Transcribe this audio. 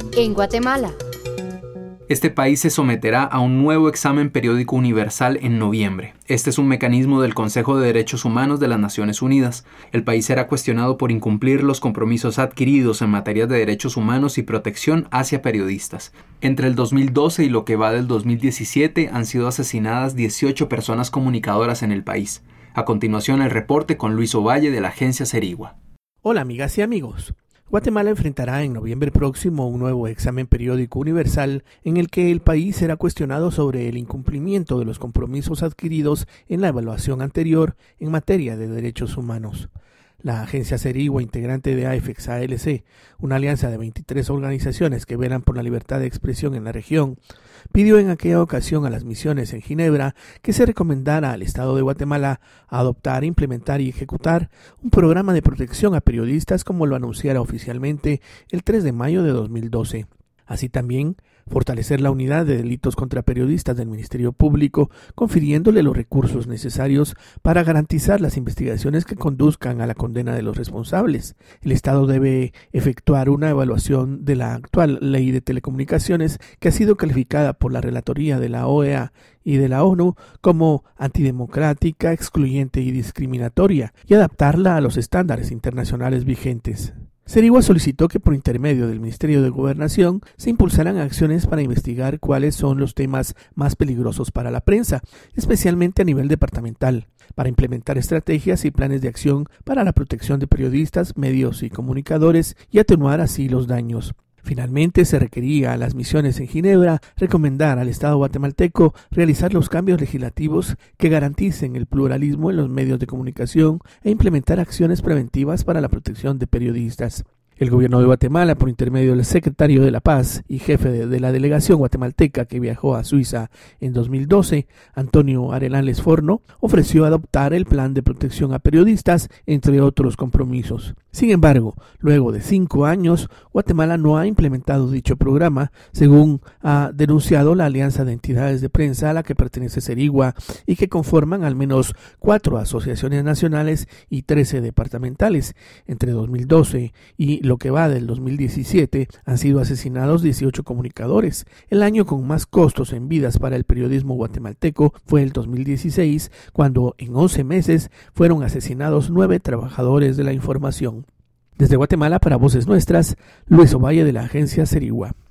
En Guatemala. Este país se someterá a un nuevo examen periódico universal en noviembre. Este es un mecanismo del Consejo de Derechos Humanos de las Naciones Unidas. El país será cuestionado por incumplir los compromisos adquiridos en materia de derechos humanos y protección hacia periodistas. Entre el 2012 y lo que va del 2017 han sido asesinadas 18 personas comunicadoras en el país. A continuación el reporte con Luis Ovalle de la agencia Cerigua. Hola amigas y amigos. Guatemala enfrentará en noviembre próximo un nuevo examen periódico universal en el que el país será cuestionado sobre el incumplimiento de los compromisos adquiridos en la evaluación anterior en materia de derechos humanos. La agencia Cerigua, integrante de AFEX-ALC, una alianza de 23 organizaciones que velan por la libertad de expresión en la región, pidió en aquella ocasión a las misiones en Ginebra que se recomendara al Estado de Guatemala adoptar, implementar y ejecutar un programa de protección a periodistas como lo anunciara oficialmente el 3 de mayo de 2012. Así también, fortalecer la unidad de delitos contra periodistas del Ministerio Público, confiriéndole los recursos necesarios para garantizar las investigaciones que conduzcan a la condena de los responsables. El Estado debe efectuar una evaluación de la actual ley de telecomunicaciones que ha sido calificada por la Relatoría de la OEA y de la ONU como antidemocrática, excluyente y discriminatoria, y adaptarla a los estándares internacionales vigentes. Cerigua solicitó que por intermedio del Ministerio de Gobernación se impulsaran acciones para investigar cuáles son los temas más peligrosos para la prensa, especialmente a nivel departamental, para implementar estrategias y planes de acción para la protección de periodistas, medios y comunicadores y atenuar así los daños. Finalmente, se requería a las misiones en Ginebra recomendar al Estado guatemalteco realizar los cambios legislativos que garanticen el pluralismo en los medios de comunicación e implementar acciones preventivas para la protección de periodistas. El gobierno de Guatemala, por intermedio del secretario de la Paz y jefe de la delegación guatemalteca que viajó a Suiza en 2012, Antonio Arenales Forno, ofreció adoptar el plan de protección a periodistas, entre otros compromisos. Sin embargo, luego de 5 años, Guatemala no ha implementado dicho programa, según ha denunciado la Alianza de Entidades de Prensa a la que pertenece Cerigua y que conforman al menos 4 asociaciones nacionales y 13 departamentales. Entre 2012 y lo que va del 2017 han sido asesinados 18 comunicadores. El año con más costos en vidas para el periodismo guatemalteco fue el 2016, cuando en 11 meses fueron asesinados 9 trabajadores de la información. Desde Guatemala para Voces Nuestras, Luis Ovalle de la agencia Cerigua.